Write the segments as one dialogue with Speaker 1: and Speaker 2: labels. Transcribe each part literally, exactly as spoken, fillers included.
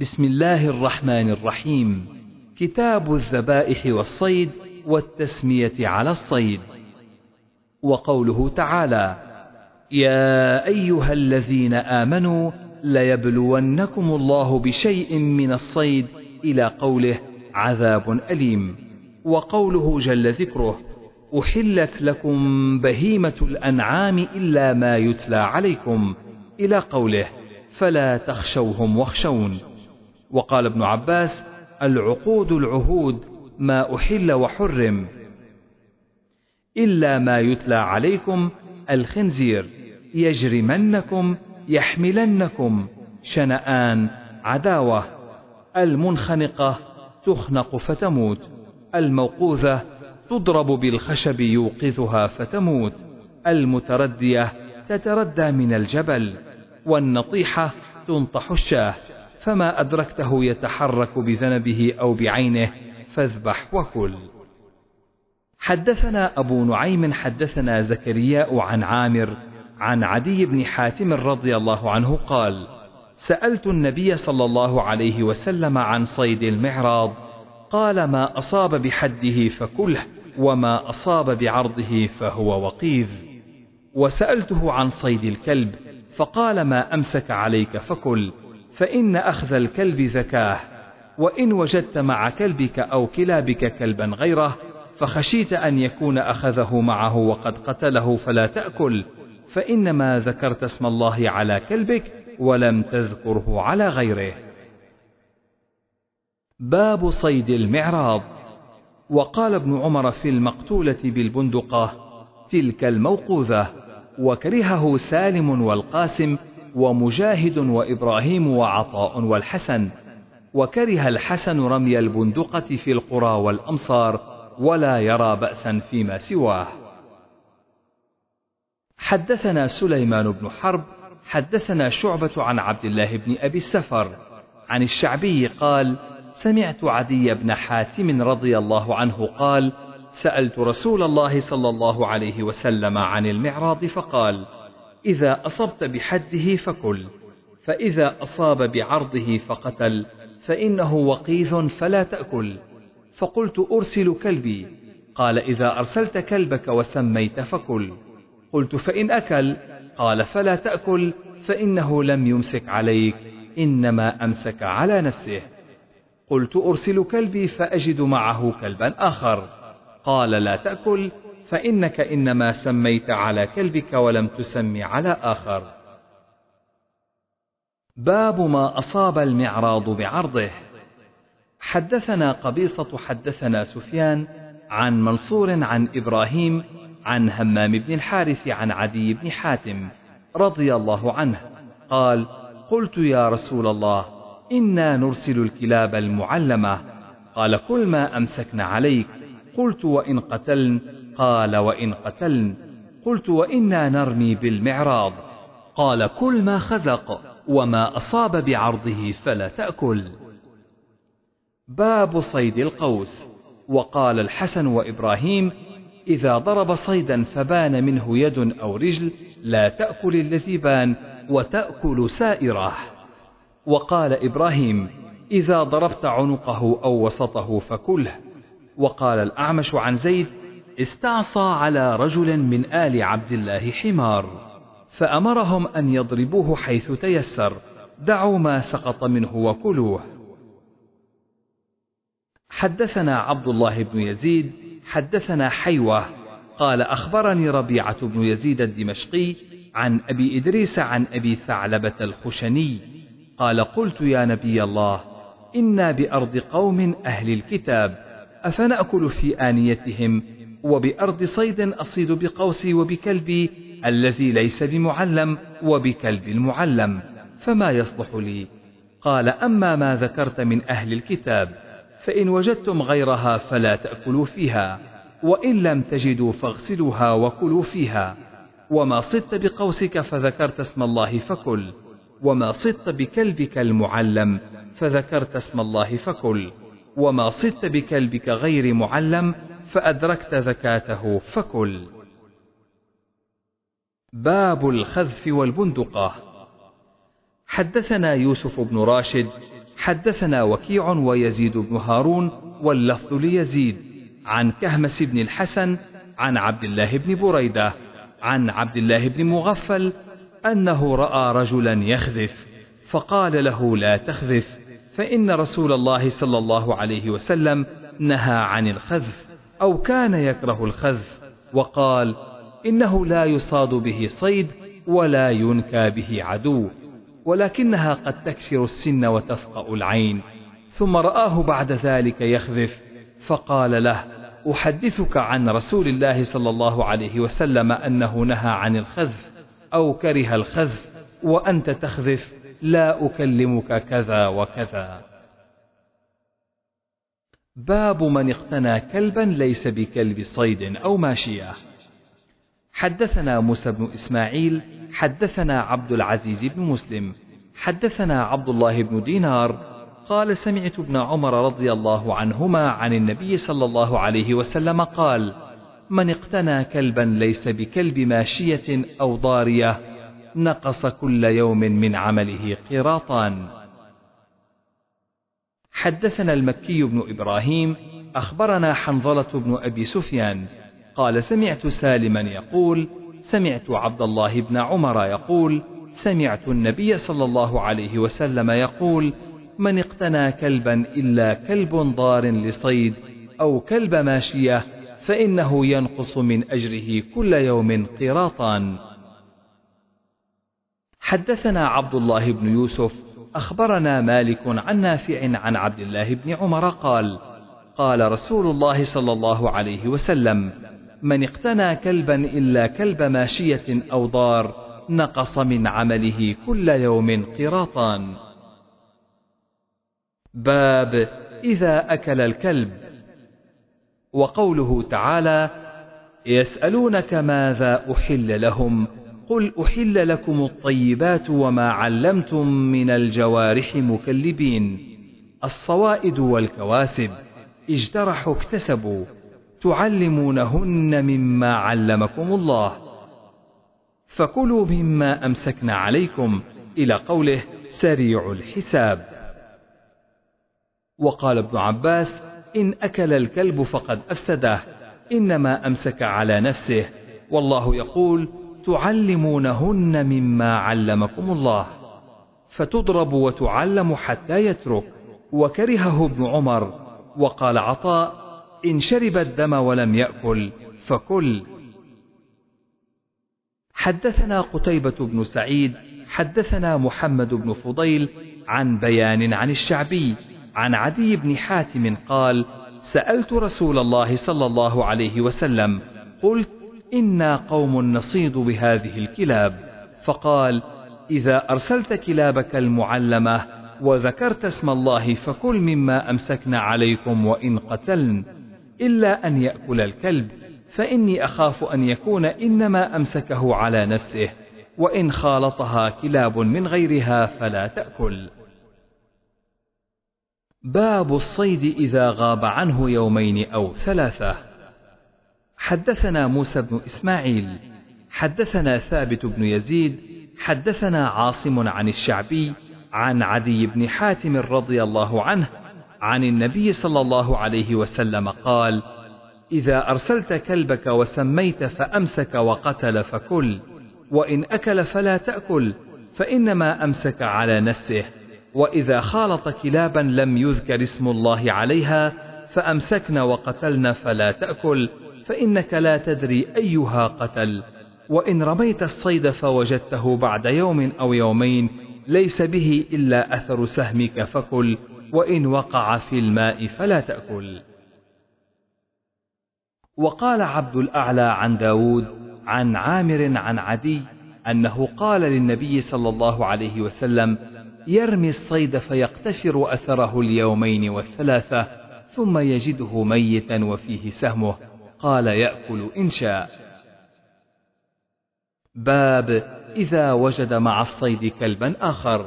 Speaker 1: بسم الله الرحمن الرحيم. كتاب الذبائح والصيد والتسمية على الصيد. وقوله تعالى: يا أيها الذين آمنوا ليبلونكم الله بشيء من الصيد إلى قوله عذاب أليم. وقوله جل ذكره: أحلت لكم بهيمة الأنعام إلا ما يتلى عليكم إلى قوله فلا تخشوهم واخشون. وقال ابن عباس: العقود العهود ما أحل وحرم إلا ما يتلى عليكم الخنزير يجرمنكم يحملنكم شنآن عداوة. المنخنقة تخنق فتموت. الموقوذة تضرب بالخشب يوقظها فتموت. المتردية تتردى من الجبل. والنطيحة تنطح الشاه، فما أدركته يتحرك بذنبه أو بعينه فاذبح وكل. حدثنا أبو نعيم حدثنا زكرياء عن عامر عن عدي بن حاتم رضي الله عنه قال: سألت النبي صلى الله عليه وسلم عن صيد المعراض، قال: ما أصاب بحده فكله، وما أصاب بعرضه فهو وقيذ. وسألته عن صيد الكلب، فقال: ما أمسك عليك فكل، فإن أخذ الكلب زكاه. وإن وجدت مع كلبك أو كلابك كلبا غيره فخشيت أن يكون أخذه معه وقد قتله فلا تأكل، فإنما ذكرت اسم الله على كلبك ولم تذكره على غيره. باب صيد المعراض. وقال ابن عمر في المقتولة بالبندقة: تلك الموقوذة. وكرهه سالم والقاسم ومجاهد وإبراهيم وعطاء والحسن. وكره الحسن رمي البندقة في القرى والأمصار، ولا يرى بأسا فيما سواه. حدثنا سليمان بن حرب حدثنا شعبة عن عبد الله بن أبي السفر عن الشعبي قال: سمعت عدي بن حاتم رضي الله عنه قال: سألت رسول الله صلى الله عليه وسلم عن المعراض فقال: إذا أصبت بحده فكل، فإذا أصاب بعرضه فقتل فإنه وقيذ فلا تأكل. فقلت: أرسل كلبي؟ قال: إذا أرسلت كلبك وسميت فكل. قلت: فإن أكل؟ قال: فلا تأكل، فإنه لم يمسك عليك، إنما أمسك على نفسه. قلت: أرسل كلبي فأجد معه كلبا آخر؟ قال: لا تأكل، فإنك إنما سميت على كلبك ولم تسمي على آخر. باب ما أصاب المعراض بعرضه. حدثنا قبيصة حدثنا سفيان عن منصور عن إبراهيم عن همام بن الحارث عن عدي بن حاتم رضي الله عنه قال: قلت: يا رسول الله، إنا نرسل الكلاب المعلمة. قال: كل ما أمسكن عليك. قلت: وإن قتلن؟ قال: وإن قتلن. قلت: وإنا نرمي بالمعراض. قال: كل ما خزق، وما أصاب بعرضه فلا تأكل. باب صيد القوس. وقال الحسن وإبراهيم: إذا ضرب صيدا فبان منه يد أو رجل لا تأكل الذي بان، وتأكل سائره. وقال إبراهيم: إذا ضربت عنقه أو وسطه فكله. وقال الأعمش عن زيد: استعصى على رجل من آل عبد الله حمار، فأمرهم أن يضربوه حيث تيسر، دعوا ما سقط منه وكلوه. حدثنا عبد الله بن يزيد حدثنا حيوة قال: أخبرني ربيعة بن يزيد الدمشقي عن أبي إدريس عن أبي ثعلبة الخشني قال: قلت: يا نبي الله، إنا بأرض قوم أهل الكتاب، أفنأكل في آنيتهم، وبأرض صيد أصيد بقوسي وبكلبي الذي ليس بمعلم وبكلب المعلم، فما يصلح لي؟ قال: أما ما ذكرت من أهل الكتاب فإن وجدتم غيرها فلا تأكلوا فيها، وإن لم تجدوا فاغسلوها وكلوا فيها. وما صدت بقوسك فذكرت اسم الله فكل، وما صدت بكلبك المعلم فذكرت اسم الله فكل، وما صدت بكلبك غير معلم فأدركت زكاته فكل. باب الخذف والبندقة. حدثنا يوسف بن راشد حدثنا وكيع ويزيد بن هارون واللفظ ليزيد عن كهمس بن الحسن عن عبد الله بن بريدة عن عبد الله بن مغفل أنه رأى رجلا يخذف فقال له لا تخذف فإن رسول الله صلى الله عليه وسلم نهى عن الخذف أو كان يكره الخذف، وقال إنه لا يصاد به صيد ولا ينكى به عدو، ولكنها قد تكسر السن وتفقأ العين. ثم رآه بعد ذلك يخذف فقال له أحدثك عن رسول الله صلى الله عليه وسلم أنه نهى عن الخذف أو كره الخذف وأنت تخذف، لا أكلمك كذا وكذا. باب من اقتنى كلبا ليس بكلب صيد أو ماشية. حدثنا موسى بن إسماعيل حدثنا عبد العزيز بن مسلم حدثنا عبد الله بن دينار قال سمعت ابن عمر رضي الله عنهما عن النبي صلى الله عليه وسلم قال من اقتنى كلبا ليس بكلب ماشية أو ضارية نقص كل يوم من عمله قيراطان. حدثنا المكي بن إبراهيم أخبرنا حنظلة بن أبي سفيان قال سمعت سالما يقول سمعت عبد الله بن عمر يقول سمعت النبي صلى الله عليه وسلم يقول من اقتنى كلبا إلا كلب ضار لصيد أو كلب ماشية فإنه ينقص من أجره كل يوم قيراطان. حدثنا عبد الله بن يوسف أخبرنا مالك عن نافع عن عبد الله بن عمر قال قال رسول الله صلى الله عليه وسلم من اقتنى كلبا إلا كلب ماشية أو ضار نقص من عمله كل يوم قيراطان. باب إذا أكل الكلب. وقوله تعالى يسألونك ماذا أحل لهم قل أحل لكم الطيبات وما علمتم من الجوارح مكلبين الصوائد والكواسب اجترحوا اكتسبوا تعلمونهن مما علمكم الله فكلوا مما أمسكن عليكم إلى قوله سريع الحساب. وقال ابن عباس إن أكل الكلب فقد أفسده إنما أمسك على نفسه، والله يقول تعلمونهن مما علمكم الله فتضرب وتعلم حتى يترك. وكرهه ابن عمر. وقال عطاء إن شرب الدم ولم يأكل فكل. حدثنا قتيبة بن سعيد حدثنا محمد بن فضيل عن بيان عن الشعبي عن عدي بن حاتم قال سألت رسول الله صلى الله عليه وسلم قلت إنا قوم نصيد بهذه الكلاب، فقال إذا أرسلت كلابك المعلمة وذكرت اسم الله فكل مما أمسكن عليكم وإن قتلن إلا أن يأكل الكلب فإني أخاف أن يكون إنما أمسكه على نفسه، وإن خالطها كلاب من غيرها فلا تأكل. باب الصيد إذا غاب عنه يومين أو ثلاثة. حدثنا موسى بن إسماعيل حدثنا ثابت بن يزيد حدثنا عاصم عن الشعبي عن عدي بن حاتم رضي الله عنه عن النبي صلى الله عليه وسلم قال إذا أرسلت كلبك وسميت فأمسك وقتل فكل، وإن أكل فلا تأكل فإنما أمسك على نفسه، وإذا خالط كلابا لم يذكر اسم الله عليها فأمسكن وقتلن فلا تأكل فإنك لا تدري أيها قتل، وإن رميت الصيد فوجدته بعد يوم أو يومين ليس به إلا أثر سهمك فكل، وإن وقع في الماء فلا تأكل. وقال عبد الأعلى عن داود عن عامر عن عدي أنه قال للنبي صلى الله عليه وسلم يرمي الصيد فيقتفر أثره اليومين والثلاثة ثم يجده ميتا وفيه سهمه، قال يأكل إن شاء. باب إذا وجد مع الصيد كلبا آخر.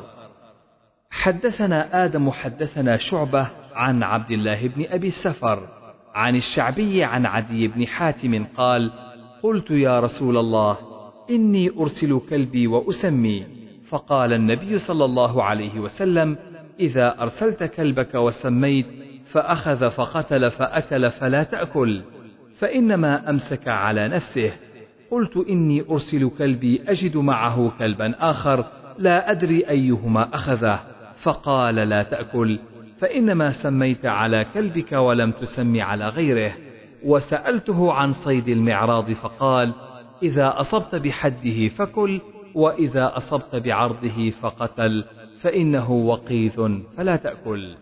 Speaker 1: حدثنا آدم حدثنا شعبة عن عبد الله بن أبي السفر عن الشعبي عن عدي بن حاتم قال قلت يا رسول الله إني أرسل كلبي وأسمي، فقال النبي صلى الله عليه وسلم إذا أرسلت كلبك وسميت فأخذ فقتل فأكل فلا تأكل، فإنما أمسك على نفسه. قلت إني أرسل كلبي أجد معه كلبا آخر لا أدري أيهما أخذه، فقال لا تأكل، فإنما سميت على كلبك ولم تسم على غيره. وسألته عن صيد المعراض فقال إذا أصبت بحده فكل، وإذا أصبت بعرضه فقتل، فإنه وقيث فلا تأكل.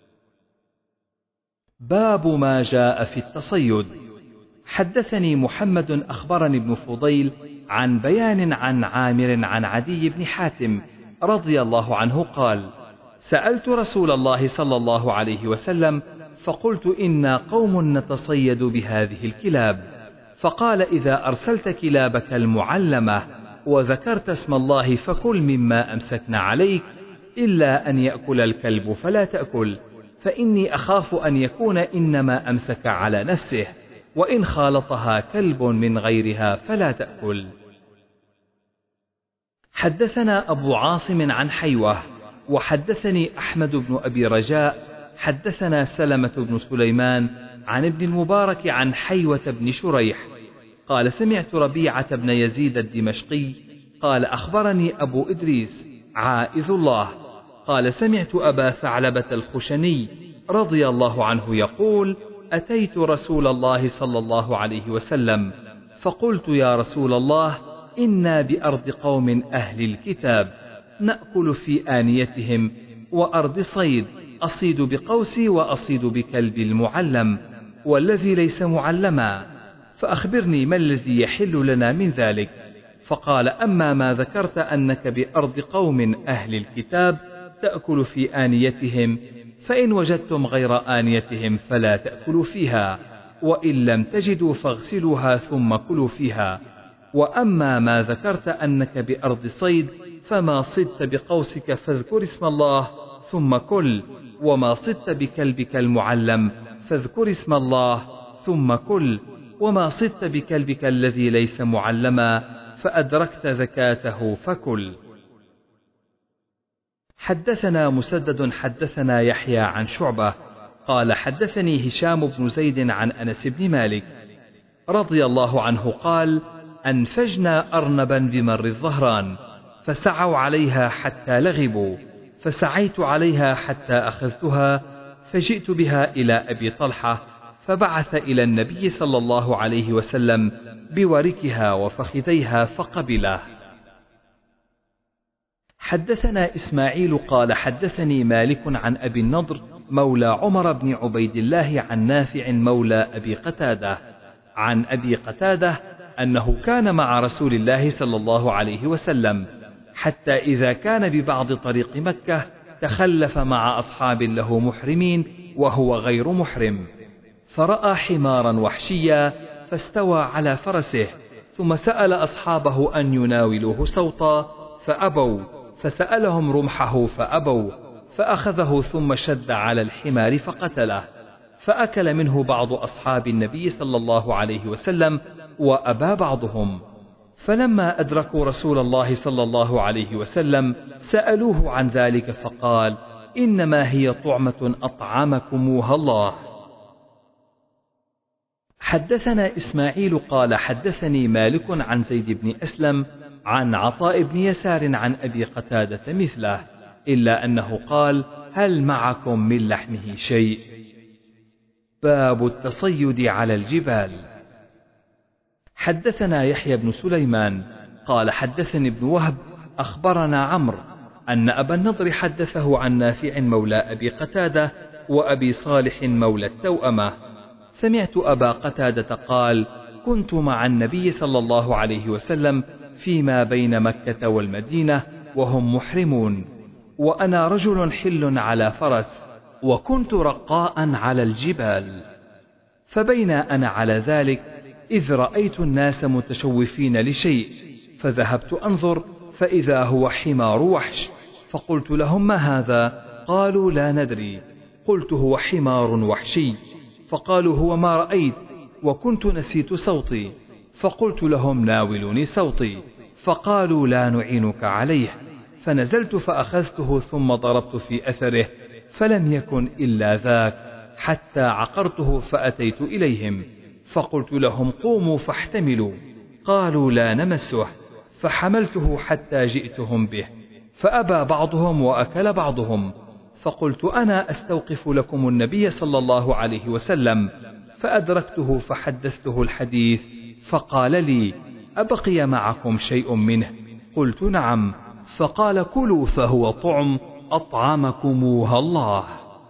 Speaker 1: باب ما جاء في التصيد. حدثني محمد أخبرني ابن فضيل عن بيان عن عامر عن عدي بن حاتم رضي الله عنه قال سألت رسول الله صلى الله عليه وسلم فقلت إنا قوم نتصيد بهذه الكلاب، فقال إذا أرسلت كلابك المعلمة وذكرت اسم الله فكل مما أمسكنا عليك، إلا أن يأكل الكلب فلا تأكل، فإني أخاف أن يكون إنما أمسك على نفسه، وإن خالطها كلب من غيرها فلا تأكل. حدثنا أبو عاصم عن حيوة، وحدثني أحمد بن أبي رجاء حدثنا سلمة بن سليمان عن ابن المبارك عن حيوة بن شريح قال سمعت ربيعة بن يزيد الدمشقي قال أخبرني أبو إدريس عائذ الله قال سمعت أبا ثعلبة الخشني رضي الله عنه يقول أتيت رسول الله صلى الله عليه وسلم فقلت يا رسول الله إنا بأرض قوم أهل الكتاب نأكل في آنيتهم وأرض صيد، أصيد بقوسي وأصيد بكلب المعلم والذي ليس معلما، فأخبرني ما الذي يحل لنا من ذلك؟ فقال أما ما ذكرت أنك بأرض قوم أهل الكتاب تأكل في آنيتهم، فإن وجدتم غير آنيتهم فلا تأكلوا فيها، وإن لم تجدوا فاغسلوها ثم كلوا فيها. وأما ما ذكرت أنك بأرض صيد فما صدت بقوسك فاذكر اسم الله ثم كل، وما صدت بكلبك المعلم فاذكر اسم الله ثم كل، وما صدت بكلبك الذي ليس معلما فأدركت زكاته فكل. حدثنا مسدد حدثنا يحيى عن شعبة قال حدثني هشام بن زيد عن أنس بن مالك رضي الله عنه قال أنفجنا أرنبا بمر الظهران فسعوا عليها حتى لغبوا، فسعيت عليها حتى أخذتها فجئت بها إلى أبي طلحة فبعث إلى النبي صلى الله عليه وسلم بوركها وفخذيها فقبله. حدثنا إسماعيل قال حدثني مالك عن أبي النضر مولى عمر بن عبيد الله عن نافع مولى أبي قتادة عن أبي قتادة أنه كان مع رسول الله صلى الله عليه وسلم حتى إذا كان ببعض طريق مكة تخلف مع أصحاب له محرمين وهو غير محرم، فرأى حمارا وحشيا فاستوى على فرسه، ثم سأل أصحابه أن يناولوه سوطا فأبوا، فسألهم رمحه فأبوا، فأخذه ثم شد على الحمار فقتله، فأكل منه بعض أصحاب النبي صلى الله عليه وسلم وأبى بعضهم. فلما أدركوا رسول الله صلى الله عليه وسلم سألوه عن ذلك فقال إنما هي طعمة أطعمكموها الله. حدثنا إسماعيل قال حدثني مالك عن زيد بن أسلم عن عطاء بن يسار عن أبي قتادة مثله، إلا أنه قال هل معكم من لحمه شيء؟ باب التصيد على الجبال. حدثنا يحيى بن سليمان قال حدثني ابن وهب أخبرنا عمرو أن أبا النضر حدثه عن نافع مولى أبي قتادة وأبي صالح مولى التوأمة سمعت أبا قتادة قال كنت مع النبي صلى الله عليه وسلم فيما بين مكة والمدينة وهم محرمون، وأنا رجل حل على فرس، وكنت رقاء على الجبال، فبين أنا على ذلك إذ رأيت الناس متشوفين لشيء، فذهبت أنظر فإذا هو حمار وحش، فقلت لهم ما هذا؟ قالوا لا ندري. قلت هو حمار وحشي، فقالوا هو ما رأيت، وكنت نسيت صوتي، فقلت لهم ناولوني صوتي، فقالوا لا نعينك عليه، فنزلت فأخذته ثم ضربت في أثره فلم يكن إلا ذاك، حتى عقرته فأتيت إليهم فقلت لهم قوموا فاحتملوا، قالوا لا نمسه، فحملته حتى جئتهم به، فأبى بعضهم وأكل بعضهم، فقلت أنا أستوقف لكم النبي صلى الله عليه وسلم، فأدركته فحدثته الحديث، فقال لي أبقي معكم شيء منه؟ قلت نعم، فقال كلوا فهو طعم أطعمكموها الله.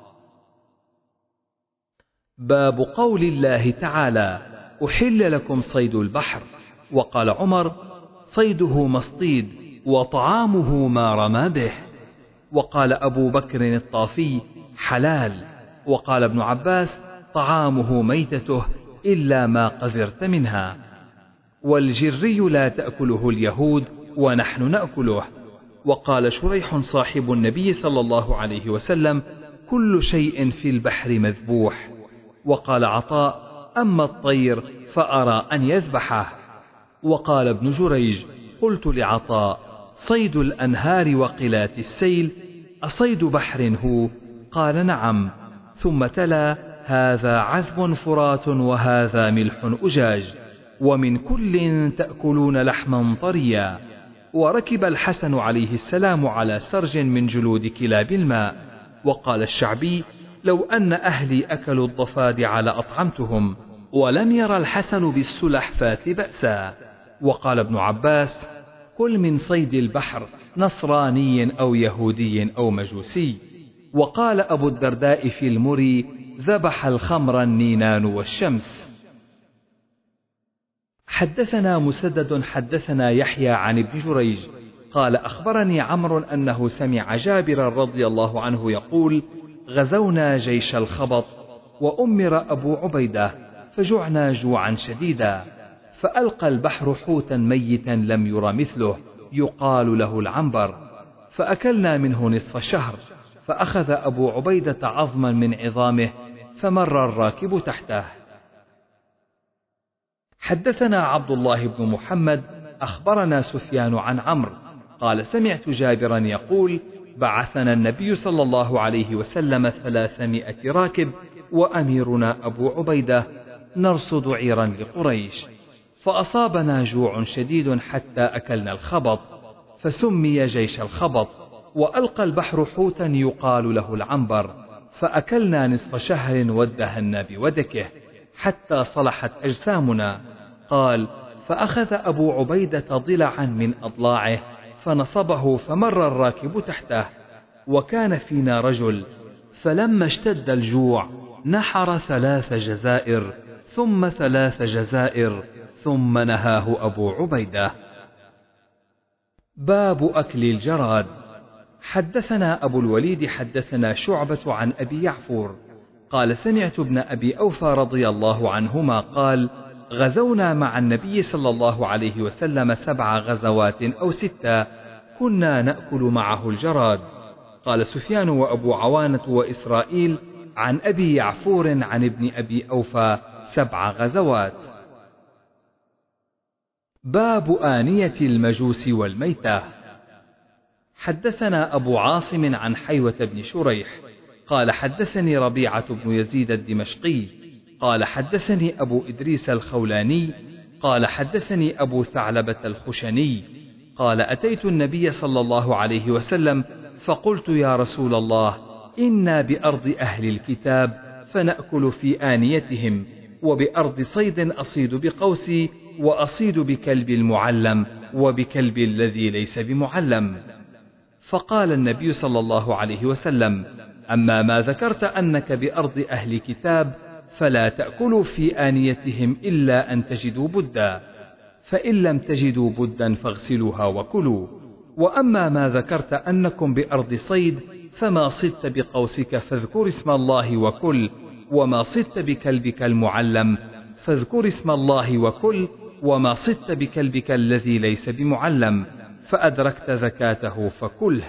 Speaker 1: باب قول الله تعالى أحل لكم صيد البحر. وقال عمر صيده مصطيد وطعامه ما رمى به. وقال أبو بكر الطافي حلال. وقال ابن عباس طعامه ميتته إلا ما قذرت منها. والجري لا تأكله اليهود ونحن نأكله. وقال شريح صاحب النبي صلى الله عليه وسلم كل شيء في البحر مذبوح. وقال عطاء أما الطير فأرى أن يذبحه. وقال ابن جريج قلت لعطاء صيد الأنهار وقلات السيل أصيد بحر هو؟ قال نعم. ثم تلا هذا عذب فرات وهذا ملح أجاج ومن كل تأكلون لحما طريا. وركب الحسن عليه السلام على سرج من جلود كلاب الماء. وقال الشعبي لو أن أهلي أكلوا الضفادع لأطعمتهم. ولم ير الحسن بالسلحفاة بأسا. وقال ابن عباس كل من صيد البحر نصراني أو يهودي أو مجوسي. وقال أبو الدرداء في المري ذبح الخمر النينان والشمس. حدثنا مسدد حدثنا يحيى عن ابن جريج قال أخبرني عمرو أنه سمع جابر رضي الله عنه يقول غزونا جيش الخبط وأمر أبو عبيدة فجعنا جوعا شديدا، فألقى البحر حوتا ميتا لم ير مثله يقال له العنبر، فأكلنا منه نصف شهر، فأخذ أبو عبيدة عظما من عظامه فمر الراكب تحته. حدثنا عبد الله بن محمد أخبرنا سفيان عن عمرو قال سمعت جابرا يقول بعثنا النبي صلى الله عليه وسلم ثلاثمائة راكب وأميرنا أبو عبيدة نرصد عيرا لقريش، فأصابنا جوع شديد حتى أكلنا الخبط، فسمي جيش الخبط. وألقى البحر حوتا يقال له العنبر، فأكلنا نصف شهر وادهنا بودكه حتى صلحت أجسامنا. قال فأخذ أبو عبيدة ضلعا من أضلاعه فنصبه فمر الراكب تحته، وكان فينا رجل، فلما اشتد الجوع نحر ثلاث جزائر ثم ثلاث جزائر ثم نهاه أبو عبيدة. باب أكل الجراد. حدثنا أبو الوليد حدثنا شعبة عن أبي يعفور قال سمعت ابن أبي أوفى رضي الله عنهما قال غزونا مع النبي صلى الله عليه وسلم سبع غزوات أو ستة كنا نأكل معه الجراد. قال سفيان وأبو عوانة وإسرائيل عن أبي يعفور عن ابن أبي أوفى سبع غزوات. باب آنية المجوس والميتة. حدثنا أبو عاصم عن حيوة بن شريح قال حدثني ربيعة بن يزيد الدمشقي قال حدثني أبو إدريس الخولاني قال حدثني أبو ثعلبة الخشني قال أتيت النبي صلى الله عليه وسلم فقلت يا رسول الله إنا بأرض أهل الكتاب فنأكل في آنيتهم، وبأرض صيد أصيد بقوسي وأصيد بكلب المعلم وبكلب الذي ليس بمعلم. فقال النبي صلى الله عليه وسلم أما ما ذكرت أنك بأرض أهل كتاب فلا تأكلوا في آنيتهم إلا أن تجدوا بدا، فإن لم تجدوا بدا فاغسلوها وكلوا. وأما ما ذكرت أنكم بأرض صيد فما صدت بقوسك فاذكر اسم الله وكل، وما صدت بكلبك المعلم فاذكر اسم الله وكل، وما صدت بكلبك الذي ليس بمعلم فأدركت ذكاته فكله.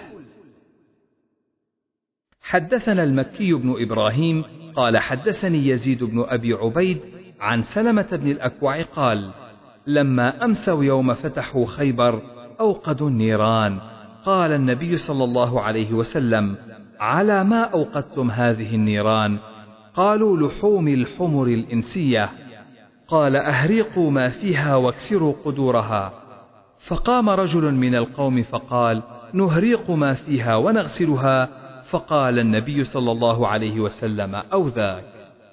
Speaker 1: حدثنا المكي بن إبراهيم قال حدثني يزيد بن أبي عبيد عن سلمة بن الأكوع قال لما أمسوا يوم فتحوا خيبر أوقدوا النيران، قال النبي صلى الله عليه وسلم: على ما أوقدتم هذه النيران؟ قالوا: لحوم الحمر الإنسية. قال: أهريقوا ما فيها واكسروا قدورها. فقام رجل من القوم فقال: نهريق ما فيها ونغسلها. فقال النبي صلى الله عليه وسلم: أو ذاك.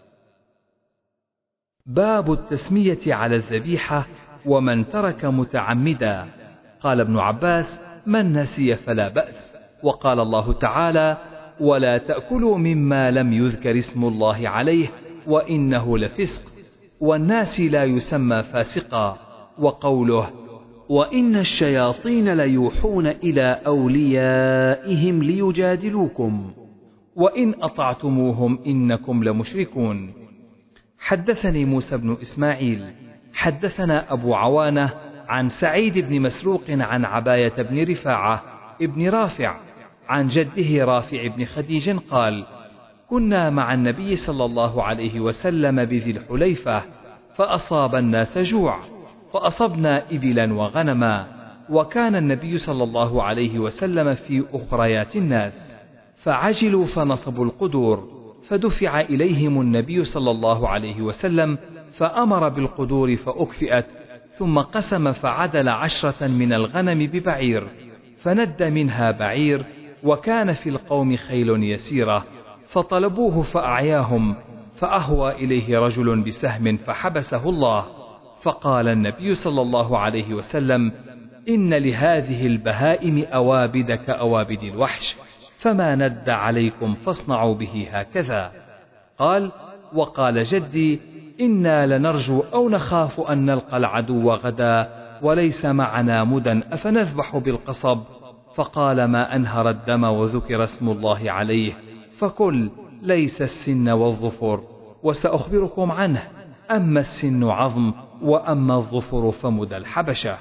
Speaker 1: باب التسمية على الذبيحة ومن ترك متعمدا. قال ابن عباس: من نسي فلا بأس. وقال الله تعالى: ولا تأكلوا مما لم يذكر اسم الله عليه وإنه لفسق. والناس لا يسمى فاسقا. وقوله: وإن الشياطين ليوحون إلى أوليائهم ليجادلوكم وإن أطعتموهم إنكم لمشركون. حدثني موسى بن إسماعيل حدثنا أبو عوانة عن سعيد بن مسروق عن عباية بن رفاعة ابن رافع عن جده رافع بن خديج قال: كنا مع النبي صلى الله عليه وسلم بذي الحليفة فأصاب الناس جوع فأصبنا إبلا وغنما، وكان النبي صلى الله عليه وسلم في أخريات الناس، فعجلوا فنصبوا القدور، فدفع إليهم النبي صلى الله عليه وسلم فأمر بالقدور فأكفئت، ثم قسم فعدل عشرة من الغنم ببعير، فند منها بعير، وكان في القوم خيل يسيرة، فطلبوه فأعياهم، فأهوى إليه رجل بسهم فحبسه الله، فقال النبي صلى الله عليه وسلم: إن لهذه البهائم أوابد كأوابد الوحش، فما ند عليكم فاصنعوا به هكذا. قال: وقال جدي: إنا لنرجو أو نخاف أن نلقى العدو غدا وليس معنا مدى أفنذبح بالقصب؟ فقال: ما أنهر الدم وذكر اسم الله عليه فكل، ليس السن والظفر، وسأخبركم عنه، أما السن عظم وأما الظفر فمدى الحبشة.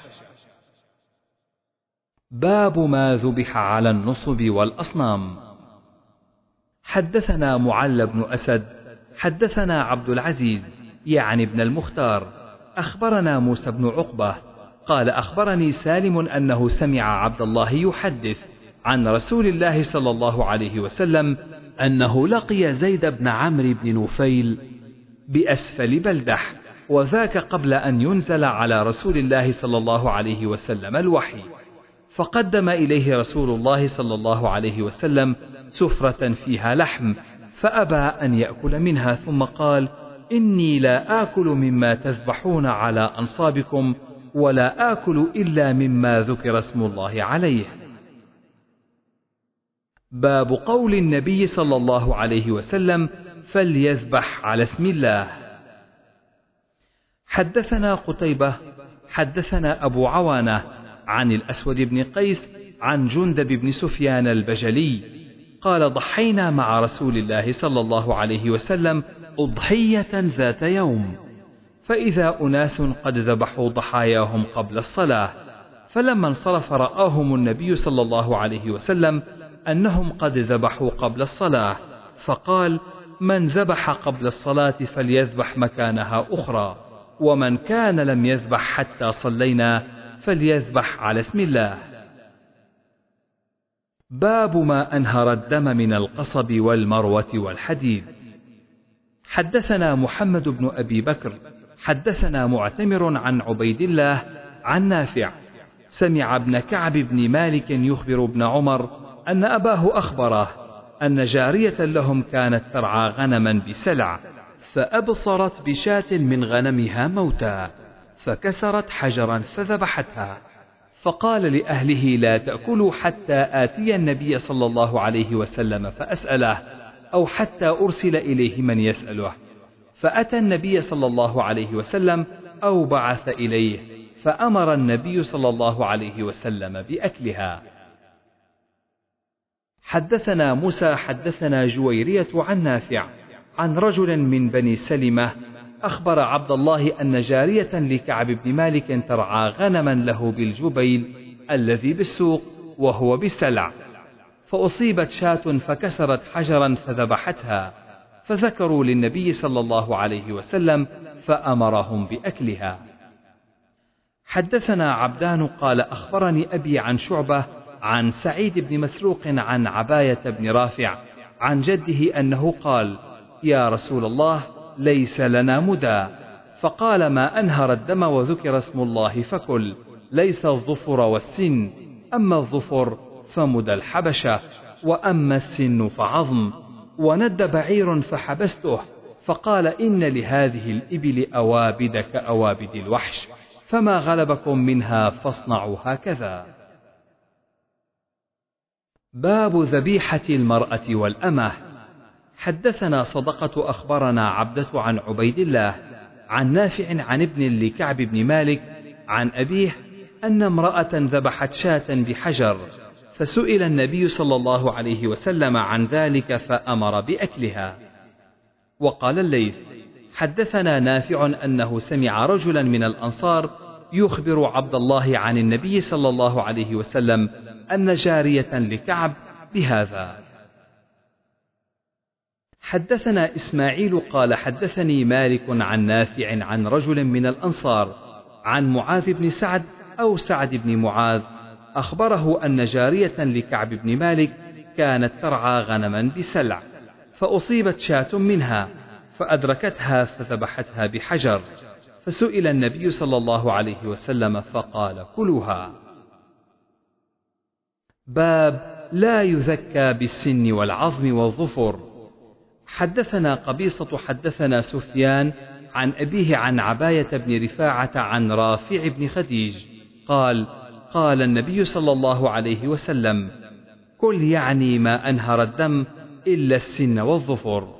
Speaker 1: باب ما ذبح على النصب والأصنام. حدثنا معل بن أسد حدثنا عبد العزيز يعني ابن المختار أخبرنا موسى بن عقبة قال: أخبرني سالم أنه سمع عبد الله يحدث عن رسول الله صلى الله عليه وسلم أنه لقي زيد بن عمرو بن نفيل بأسفل بلدح، وذاك قبل أن ينزل على رسول الله صلى الله عليه وسلم الوحي، فقدم إليه رسول الله صلى الله عليه وسلم سفرة فيها لحم، فأبى أن يأكل منها، ثم قال: إني لا آكل مما تذبحون على أنصابكم، ولا آكل إلا مما ذكر اسم الله عليه. باب قول النبي صلى الله عليه وسلم: فليذبح على اسم الله. حدثنا قتيبة حدثنا أبو عوانة عن الأسود بن قيس عن جندب بن سفيان البجلي قال: ضحينا مع رسول الله صلى الله عليه وسلم أضحية ذات يوم، فإذا أناس قد ذبحوا ضحاياهم قبل الصلاة، فلما انصرف رآهم النبي صلى الله عليه وسلم أنهم قد ذبحوا قبل الصلاة، فقال: من ذبح قبل الصلاة فليذبح مكانها أخرى، ومن كان لم يذبح حتى صلينا فليذبح على اسم الله. باب ما أنهر الدم من القصب والمروة والحديد. حدثنا محمد بن أبي بكر حدثنا معتمر عن عبيد الله عن نافع سمع ابن كعب بن مالك يخبر ابن عمر أن أباه أخبره أن جارية لهم كانت ترعى غنما بسلع، فأبصرت بشاة من غنمها موتى، فكسرت حجرا فذبحتها، فقال لأهله: لا تأكلوا حتى آتي النبي صلى الله عليه وسلم فأسأله، أو حتى أرسل إليه من يسأله، فأتى النبي صلى الله عليه وسلم أو بعث إليه، فأمر النبي صلى الله عليه وسلم بأكلها. حدثنا موسى حدثنا جويرية عن نافع عن رجل من بني سلمة أخبر عبد الله أن جارية لكعب بن مالك ترعى غنما له بالجبيل الذي بالسوق وهو بسلع، فأصيبت شاة فكسرت حجرا فذبحتها، فذكروا للنبي صلى الله عليه وسلم فأمرهم بأكلها. حدثنا عبدان قال: أخبرني أبي عن شعبة عن سعيد بن مسروق عن عباية بن رافع عن جده أنه قال: يا رسول الله، ليس لنا مدى. فقال: ما أنهر الدم وذكر اسم الله فكل، ليس الظفر والسن، أما الظفر فمدى الحبشة، وأما السن فعظم. وند بعير فحبسته، فقال: إن لهذه الإبل أوابد كأوابد الوحش، فما غلبكم منها فاصنعوا هكذا. باب ذبيحة المرأة والأمة. حدثنا صدقة أخبرنا عبدة عن عبيد الله عن نافع عن ابن لكعب بن مالك عن أبيه أن امرأة ذبحت شاة بحجر، فسئل النبي صلى الله عليه وسلم عن ذلك فأمر بأكلها. وقال الليث: حدثنا نافع أنه سمع رجلا من الأنصار يخبر عبد الله عن النبي صلى الله عليه وسلم أن جارية لكعب بهذا. حدثنا إسماعيل قال حدثني مالك عن نافع عن رجل من الأنصار عن معاذ بن سعد أو سعد بن معاذ أخبره أن جارية لكعب بن مالك كانت ترعى غنما بسلع، فأصيبت شاة منها فأدركتها فذبحتها بحجر، فسئل النبي صلى الله عليه وسلم فقال: كلوها. باب لا يزكى بالسن والعظم والظفر. حدثنا قبيصة حدثنا سفيان عن أبيه عن عباية بن رفاعة عن رافع بن خديج قال: قال النبي صلى الله عليه وسلم: كل يعني ما أنهر الدم إلا السن والظفر.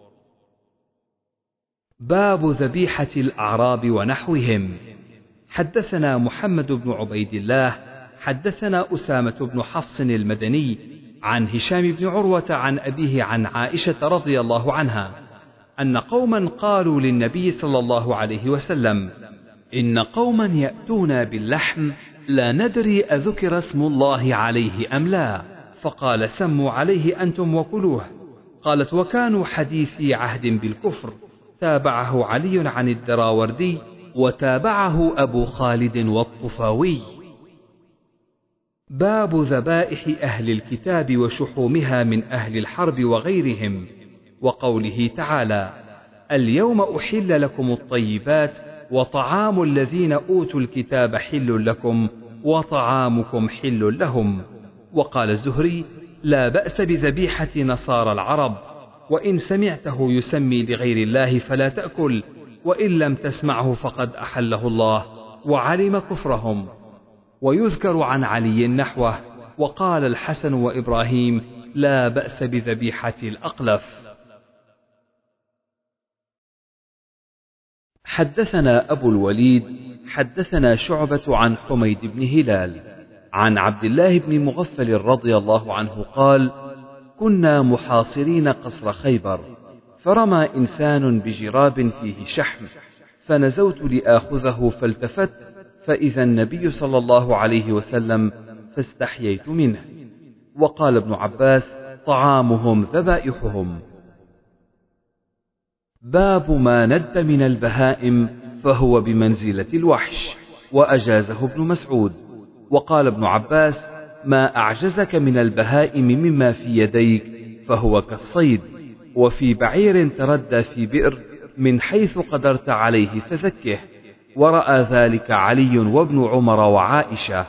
Speaker 1: باب ذبيحة الأعراب ونحوهم. حدثنا محمد بن عبيد الله حدثنا أسامة بن حفص المدني عن هشام بن عروة عن أبيه عن عائشة رضي الله عنها أن قوما قالوا للنبي صلى الله عليه وسلم: إن قوما يأتون باللحم لا ندري أذكر اسم الله عليه أم لا، فقال: سموا عليه أنتم وكلوه. قالت: وكانوا حديثي عهد بالكفر. تابعه علي عن الدراوردي وتابعه أبو خالد والطفاوي. باب ذبائح أهل الكتاب وشحومها من أهل الحرب وغيرهم، وقوله تعالى: اليوم أحل لكم الطيبات وطعام الذين أوتوا الكتاب حل لكم وطعامكم حل لهم. وقال الزهري: لا بأس بذبيحة نصارى العرب، وإن سمعته يسمي لغير الله فلا تأكل، وإن لم تسمعه فقد أحله الله وعلم كفرهم. ويذكر عن علي نحوه. وقال الحسن وإبراهيم: لا بأس بذبيحة الأقلف. حدثنا أبو الوليد حدثنا شعبة عن حميد بن هلال عن عبد الله بن مغفل رضي الله عنه قال: كنا محاصرين قصر خيبر، فرمى إنسان بجراب فيه شحم، فنزوت لآخذه فالتفت فإذا النبي صلى الله عليه وسلم فاستحييت منه. وقال ابن عباس: طعامهم ذبائحهم. باب ما ند من البهائم فهو بمنزلة الوحش، وأجازه ابن مسعود. وقال ابن عباس: ما أعجزك من البهائم مما في يديك فهو كالصيد، وفي بعير تردى في بئر من حيث قدرت عليه فذكه. ورأى ذلك علي وابن عمر وعائشة.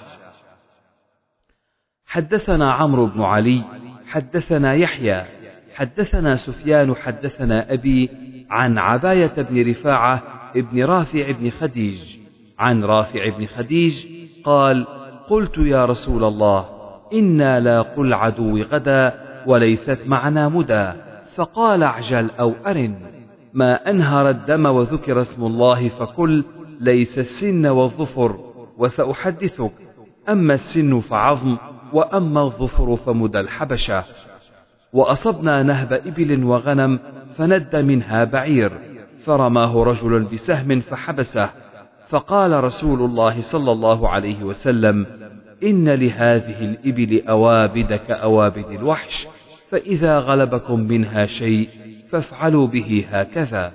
Speaker 1: حدثنا عمرو بن علي حدثنا يحيى حدثنا سفيان حدثنا أبي عن عباية بن رفاعة ابن رافع بن خديج عن رافع بن خديج قال: قلت يا رسول الله، إنا لاقوا العدو غدا وليست معنا مدى، فقال: اعجل أو أرن. ما أنهر الدم وذكر اسم الله فكل، ليس السن والظفر، وسأحدثك. أما السن فعظم، وأما الظفر فمدى الحبشة. وأصبنا نهب إبل وغنم فند منها بعير، فرماه رجل بسهم فحبسه، فقال رسول الله صلى الله عليه وسلم: إن لهذه الإبل أوابد كأوابد الوحش، فإذا غلبكم منها شيء فافعلوا به هكذا.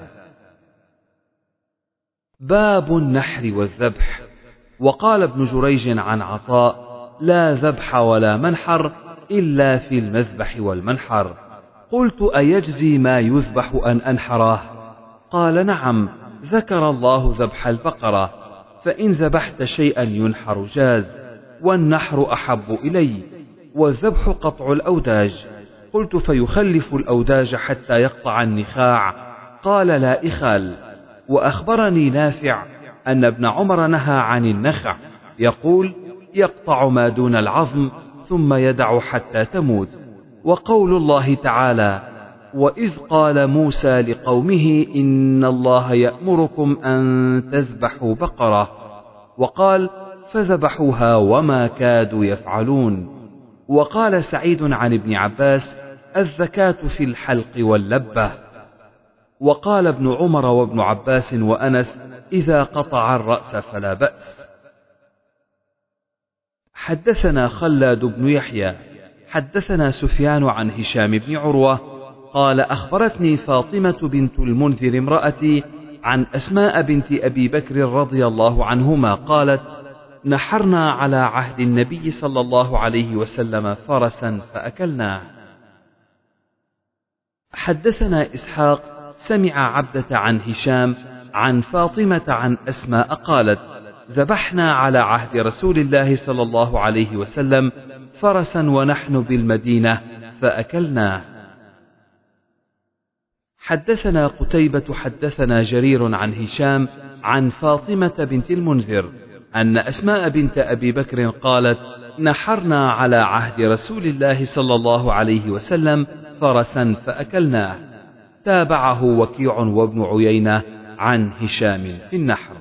Speaker 1: باب النحر والذبح. وقال ابن جريج عن عطاء: لا ذبح ولا منحر إلا في المذبح والمنحر. قلت أيجزي ما يذبح أن أنحره؟ قال نعم، ذكر الله ذبح البقرة، فإن ذبحت شيئا ينحر جاز، والنحر أحب إلي، والذبح قطع الأوداج. قلت فيخلف الأوداج حتى يقطع النخاع؟ قال لا إخال. وأخبرني نافع أن ابن عمر نهى عن النخع، يقول يقطع ما دون العظم ثم يدع حتى تموت. وقول الله تعالى وإذ قال موسى لقومه إن الله يأمركم أن تذبحوا بقرة، وقال فذبحوها وما كادوا يفعلون. وقال سعيد عن ابن عباس الزكاة في الحلق واللبة. وقال ابن عمر وابن عباس وأنس إذا قطع الرأس فلا بأس. حدثنا خلاد بن يحيى حدثنا سفيان عن هشام بن عروة قال أخبرتني فاطمة بنت المنذر امرأتي عن أسماء بنت أبي بكر رضي الله عنهما قالت نحرنا على عهد النبي صلى الله عليه وسلم فرسا فأكلناه. حدثنا إسحاق سمع عبدة عن هشام عن فاطمة عن أسماء قالت ذبحنا على عهد رسول الله صلى الله عليه وسلم فرسا ونحن بالمدينة فأكلناه. حدثنا قتيبة حدثنا جرير عن هشام عن فاطمة بنت المنذر أن أسماء بنت أبي بكر قالت نحرنا على عهد رسول الله صلى الله عليه وسلم فرسا فأكلناه. تابعه وكيع وابن عيينة عن هشام في النحر.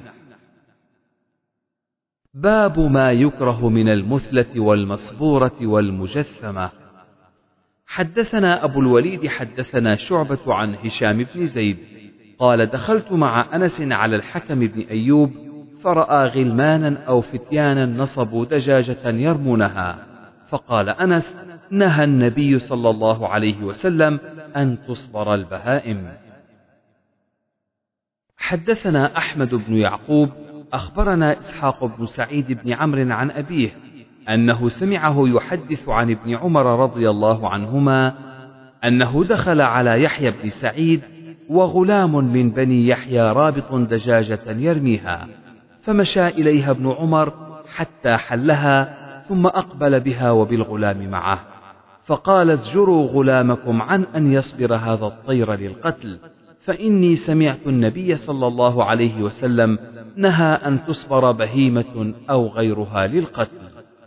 Speaker 1: باب ما يكره من المثلة والمصبورة والمجثمة. حدثنا أبو الوليد حدثنا شعبة عن هشام بن زيد قال دخلت مع أنس على الحكم بن أيوب فرأى غلمانا أو فتيانا نصبوا دجاجة يرمونها، فقال أنس نهى النبي صلى الله عليه وسلم أن تصبر البهائم. حدثنا أحمد بن يعقوب أخبرنا إسحاق بن سعيد بن عمرو عن أبيه أنه سمعه يحدث عن ابن عمر رضي الله عنهما أنه دخل على يحيى بن سعيد وغلام من بني يحيى رابط دجاجة يرميها، فمشى إليها ابن عمر حتى حلها ثم أقبل بها وبالغلام معه، فقال ازجروا غلامكم عن أن يصبر هذا الطير للقتل، فإني سمعت النبي صلى الله عليه وسلم نهى أن تصبر بهيمة أو غيرها للقتل.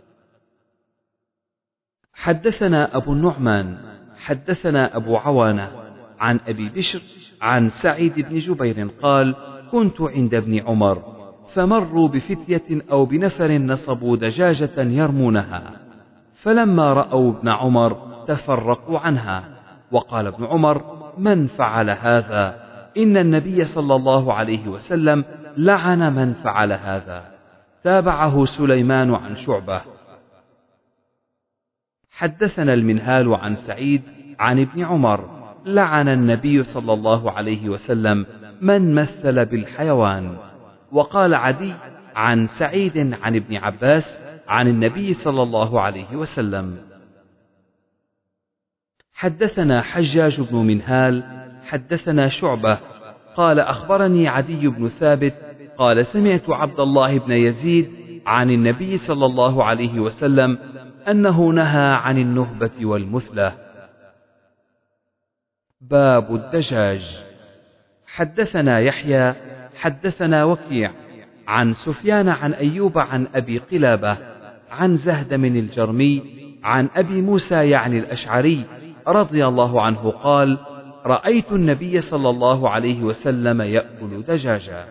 Speaker 1: حدثنا أبو النعمان حدثنا أبو عوانة عن أبي بشر عن سعيد بن جبير قال كنت عند ابن عمر فمروا بفتية أو بنفر نصبوا دجاجة يرمونها، فلما رأوا ابن عمر تفرقوا عنها، وقال ابن عمر من فعل هذا؟ إن النبي صلى الله عليه وسلم لعن من فعل هذا. تابعه سليمان عن شعبة. حدثنا المنهال عن سعيد عن ابن عمر لعن النبي صلى الله عليه وسلم من مثل بالحيوان. وقال عدي عن سعيد عن ابن عباس عن النبي صلى الله عليه وسلم. حدثنا حجاج بن منهال حدثنا شعبة قال أخبرني عدي بن ثابت قال سمعت عبد الله بن يزيد عن النبي صلى الله عليه وسلم أنه نهى عن النهبة والمثلة. باب الدجاج. حدثنا يحيى حدثنا وكيع عن سفيان عن أيوب عن أبي قلابة عن زهدم الجرمي عن أبي موسى يعني الأشعري رضي الله عنه قال رأيت النبي صلى الله عليه وسلم يأكل دجاجا.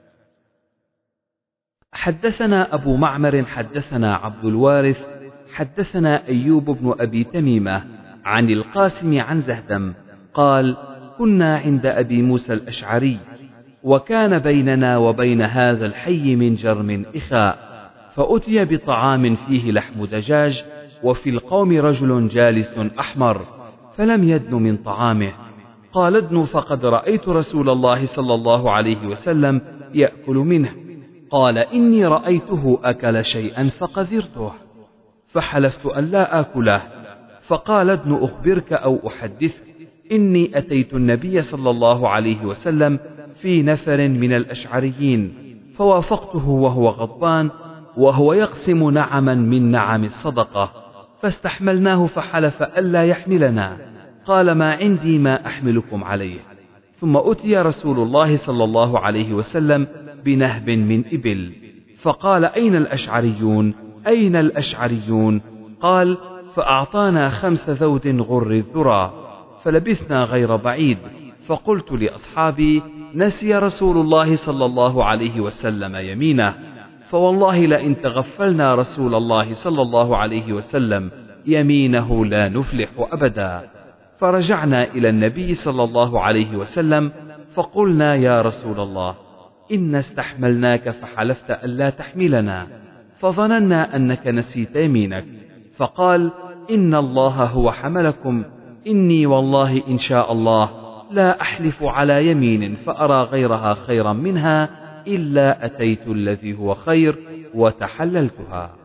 Speaker 1: حدثنا أبو معمر حدثنا عبد الوارث حدثنا أيوب بن أبي تميمة عن القاسم عن زهدم قال كنا عند أبي موسى الأشعري وكان بيننا وبين هذا الحي من جرم إخاء، فأتي بطعام فيه لحم دجاج وفي القوم رجل جالس أحمر فلم يدن من طعامه، قال ادن فقد رأيت رسول الله صلى الله عليه وسلم يأكل منه، قال إني رأيته أكل شيئا فقذرته، فحلفت أن لا آكله، فقال ابن أخبرك أو أحدثك إني أتيت النبي صلى الله عليه وسلم في نفر من الأشعريين، فوافقته وهو غضبان وهو يقسم نعما من نعم الصدقة، فاستحملناه فحلف ألا يحملنا، قال ما عندي ما أحملكم عليه. ثم أتي رسول الله صلى الله عليه وسلم بنهب من إبل، فقال أين الأشعريون؟ أين الأشعريون؟ قال فأعطانا خمس ذود غر الذرى، فلبثنا غير بعيد، فقلت لأصحابي نسي رسول الله صلى الله عليه وسلم يمينه، فوالله لئن تغفلنا رسول الله صلى الله عليه وسلم يمينه لا نفلح أبدا. فرجعنا إلى النبي صلى الله عليه وسلم فقلنا يا رسول الله إن استحملناك فحلفت ألا تحملنا، فظننا أنك نسيت يمينك، فقال إن الله هو حملكم، إني والله إن شاء الله لا أحلف على يمين فأرى غيرها خيرا منها إلا أتيت الذي هو خير وتحللتها.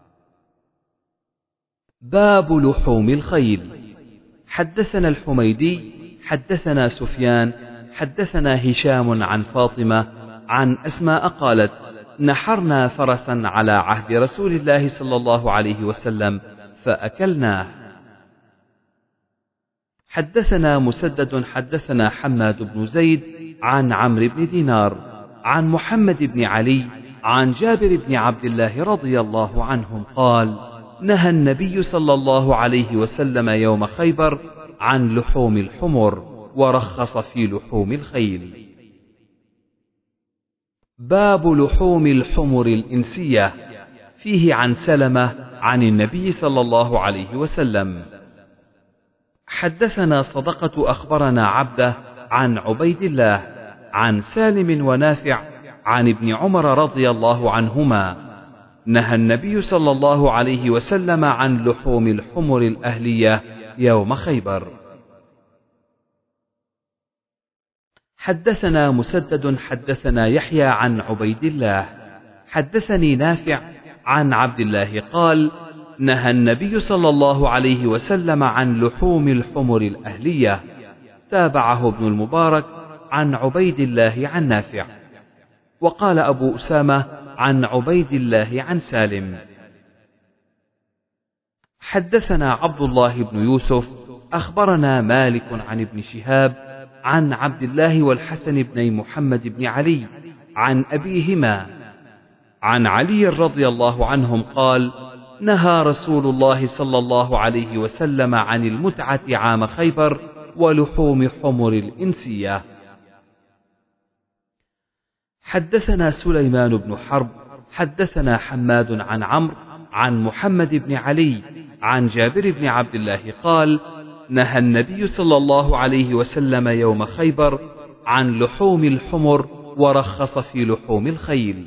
Speaker 1: باب لحوم الخيل. حدثنا الحميدي حدثنا سفيان حدثنا هشام عن فاطمة عن أسماء قالت نحرنا فرسا على عهد رسول الله صلى الله عليه وسلم فأكلناه. حدثنا مسدد حدثنا حماد بن زيد عن عمرو بن دينار عن محمد بن علي عن جابر بن عبد الله رضي الله عنهم قال نهى النبي صلى الله عليه وسلم يوم خيبر عن لحوم الحمر ورخص في لحوم الخيل. باب لحوم الحمر الإنسية. فيه عن سلمة عن النبي صلى الله عليه وسلم. حدثنا صدقة أخبرنا عبده عن عبيد الله عن سالم ونافع عن ابن عمر رضي الله عنهما نهى النبي صلى الله عليه وسلم عن لحوم الحمر الأهلية يوم خيبر. حدثنا مسدد حدثنا يحيى عن عبيد الله حدثني نافع عن عبد الله قال نهى النبي صلى الله عليه وسلم عن لحوم الحمر الأهلية. تابعه ابن المبارك عن عبيد الله عن نافع. وقال أبو أسامة عن عبيد الله عن سالم. حدثنا عبد الله بن يوسف أخبرنا مالك عن ابن شهاب عن عبد الله والحسن بن محمد بن علي عن أبيهما عن علي رضي الله عنهم قال نهى رسول الله صلى الله عليه وسلم عن المتعة عام خيبر ولحوم حمر الإنسية. حدثنا سليمان بن حرب حدثنا حماد عن عمرو عن محمد بن علي عن جابر بن عبد الله قال نهى النبي صلى الله عليه وسلم يوم خيبر عن لحوم الحمر ورخص في لحوم الخيل.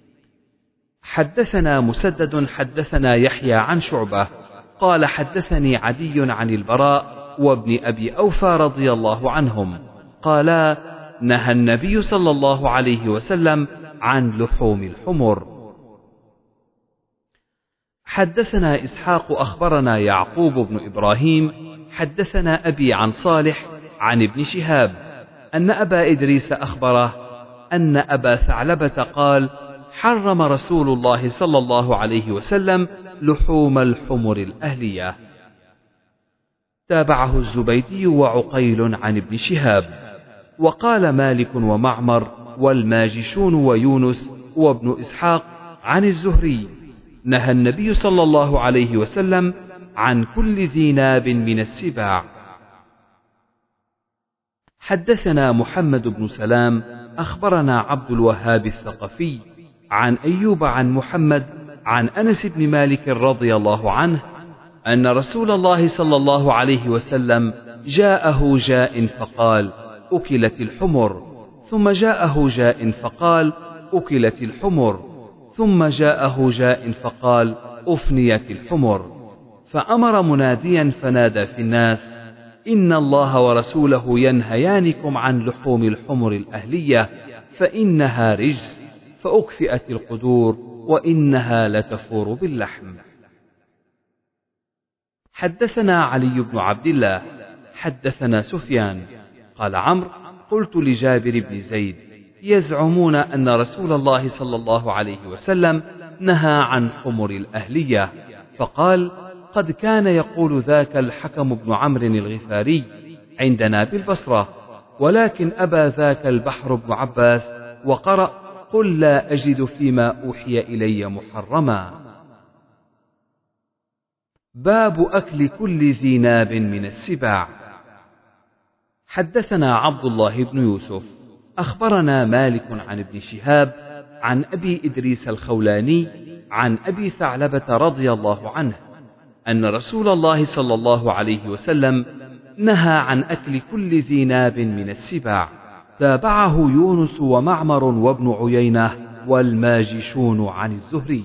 Speaker 1: حدثنا مسدد حدثنا يحيى عن شعبة قال حدثني عدي عن البراء وابن أبي أوفى رضي الله عنهم قالا نهى النبي صلى الله عليه وسلم عن لحوم الحمر. حدثنا إسحاق أخبرنا يعقوب بن إبراهيم حدثنا أبي عن صالح عن ابن شهاب أن أبا إدريس أخبره أن أبا ثعلبة قال حرم رسول الله صلى الله عليه وسلم لحوم الحمر الأهلية. تابعه الزبيدي وعقيل عن ابن شهاب. وقال مالك ومعمر والماجشون ويونس وابن إسحاق عن الزهري نهى النبي صلى الله عليه وسلم عن كل ذي ناب من السباع. حدثنا محمد بن سلام أخبرنا عبد الوهاب الثقفي عن أيوب عن محمد عن أنس بن مالك رضي الله عنه أن رسول الله صلى الله عليه وسلم جاءه جاء فقال أكلت الحمر، ثم جاءه جاء فقال أكلت الحمر، ثم جاءه جاء فقال أفنيت الحمر، فأمر مناديا فنادى في الناس إن الله ورسوله ينهيانكم عن لحوم الحمر الأهلية فإنها رجس، فأكفئت القدور وإنها لتفور باللحم. حدثنا علي بن عبد الله حدثنا سفيان قال عمرو قلت لجابر بن زيد يزعمون أن رسول الله صلى الله عليه وسلم نهى عن حمر الأهلية، فقال قد كان يقول ذاك الحكم بن عمرو الغفاري عندنا بالبصرة، ولكن أبى ذاك البحر بن عباس وقرأ قل لا أجد فيما أوحي إلي محرما. باب أكل كل ذي ناب من السباع. حدثنا عبد الله بن يوسف أخبرنا مالك عن ابن شهاب عن أبي إدريس الخولاني عن أبي ثعلبة رضي الله عنه أن رسول الله صلى الله عليه وسلم نهى عن أكل كل ذي ناب من السباع. تابعه يونس ومعمر وابن عيينة والماجشون عن الزهري.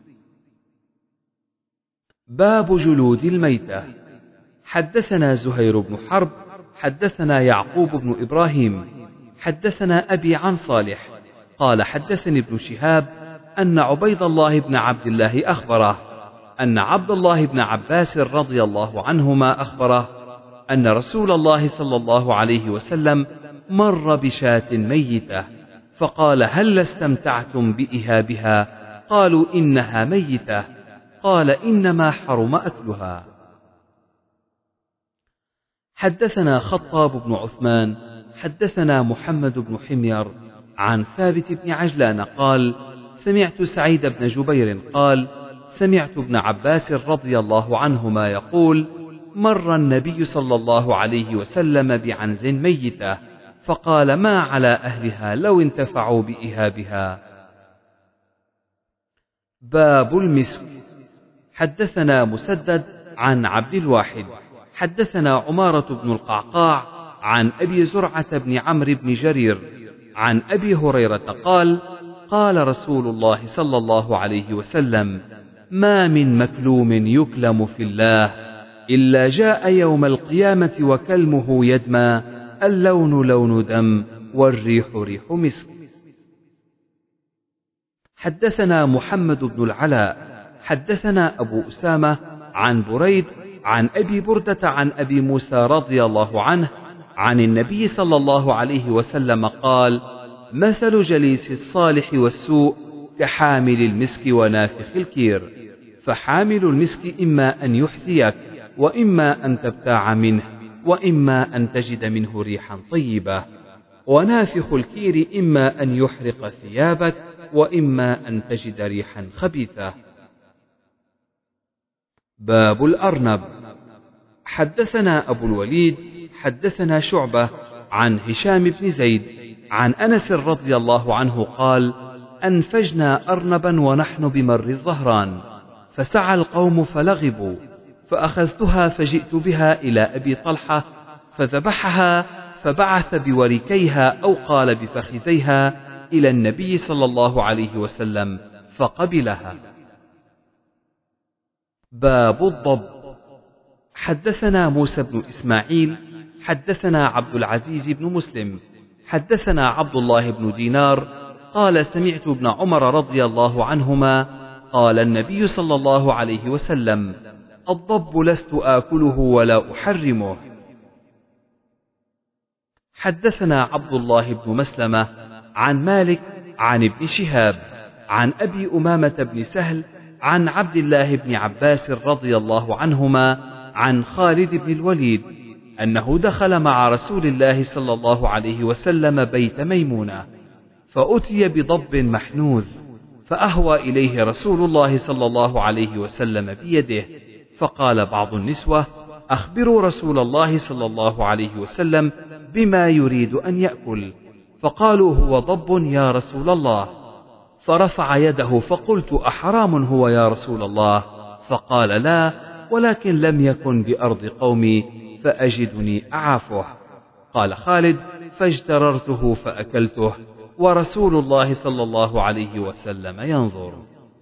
Speaker 1: باب جلود الميتة. حدثنا زهير بن حرب حدثنا يعقوب بن إبراهيم حدثنا أبي عن صالح قال حدثني ابن شهاب أن عبيد الله بن عبد الله أخبره أن عبد الله بن عباس رضي الله عنهما أخبره أن رسول الله صلى الله عليه وسلم مر بشاة ميتة فقال هل استمتعتم بإهابها؟ قالوا إنها ميتة. قال إنما حرم أكلها. حدثنا خطاب بن عثمان حدثنا محمد بن حمير عن ثابت بن عجلان قال سمعت سعيد بن جبير قال سمعت ابن عباس رضي الله عنهما يقول مر النبي صلى الله عليه وسلم بعنز ميتة فقال ما على أهلها لو انتفعوا بإهابها. باب المسك. حدثنا مسدد عن عبد الواحد حدثنا عمارة بن القعقاع عن أبي زرعة بن عمرو بن جرير عن أبي هريرة قال قال رسول الله صلى الله عليه وسلم ما من مكلوم يكلم في الله إلا جاء يوم القيامة وكلمه يدمى اللون لون دم والريح ريح مسك. حدثنا محمد بن العلاء حدثنا أبو أسامة عن بريد عن أبي بردة عن أبي موسى رضي الله عنه عن النبي صلى الله عليه وسلم قال مثل جليس الصالح والسوء كحامل المسك ونافخ الكير، فحامل المسك إما أن يحذيك وإما أن تبتاع منه وإما أن تجد منه ريحا طيبة، ونافخ الكير إما أن يحرق ثيابك وإما أن تجد ريحا خبيثة. باب الأرنب. حدثنا أبو الوليد حدثنا شعبة عن هشام بن زيد عن أنس رضي الله عنه قال أنفجنا أرنبا ونحن بمر الظهران فسعى القوم فلغبوا فأخذتها فجئت بها إلى أبي طلحة فذبحها فبعث بوركيها أو قال بفخذيها إلى النبي صلى الله عليه وسلم فقبلها. باب الضب. حدثنا موسى بن إسماعيل حدثنا عبد العزيز بن مسلم حدثنا عبد الله بن دينار قال سمعت ابن عمر رضي الله عنهما قال النبي صلى الله عليه وسلم الضب لست آكله ولا أحرمه. حدثنا عبد الله بن مسلمة عن مالك عن ابن شهاب عن أبي أمامة بن سهل عن عبد الله بن عباس رضي الله عنهما عن خالد بن الوليد أنه دخل مع رسول الله صلى الله عليه وسلم بيت ميمونة فأتي بضب محنوذ فأهوى إليه رسول الله صلى الله عليه وسلم بيده، فقال بعض النسوة أخبروا رسول الله صلى الله عليه وسلم بما يريد أن يأكل، فقالوا هو ضب يا رسول الله، فرفع يده فقلت أحرام هو يا رسول الله؟ فقال لا، ولكن لم يكن بأرض قومي فأجدني أعافه. قال خالد فاجتررته فأكلته ورسول الله صلى الله عليه وسلم ينظر.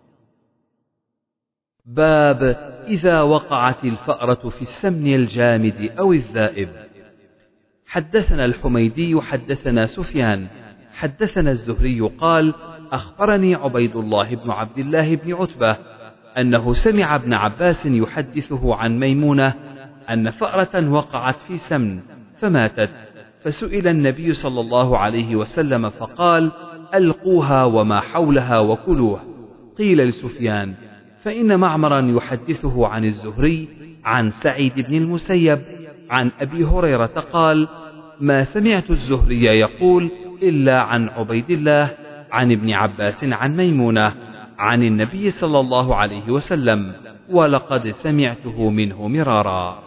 Speaker 1: باب إذا وقعت الفأرة في السمن الجامد أو الذائب. حدثنا الحميدي حدثنا سفيان حدثنا الزهري قال أخبرني عبيد الله بن عبد الله بن عتبة أنه سمع ابن عباس يحدثه عن ميمونة أن فأرة وقعت في سمن فماتت، فسئل النبي صلى الله عليه وسلم فقال: ألقوها وما حولها وكلوه. قيل لسفيان: فإن معمرا يحدثه عن الزهري عن سعيد بن المسيب عن أبي هريرة قال: ما سمعت الزهري يقول إلا عن عبيد الله عن ابن عباس عن ميمونة عن النبي صلى الله عليه وسلم، ولقد سمعته منه مرارا.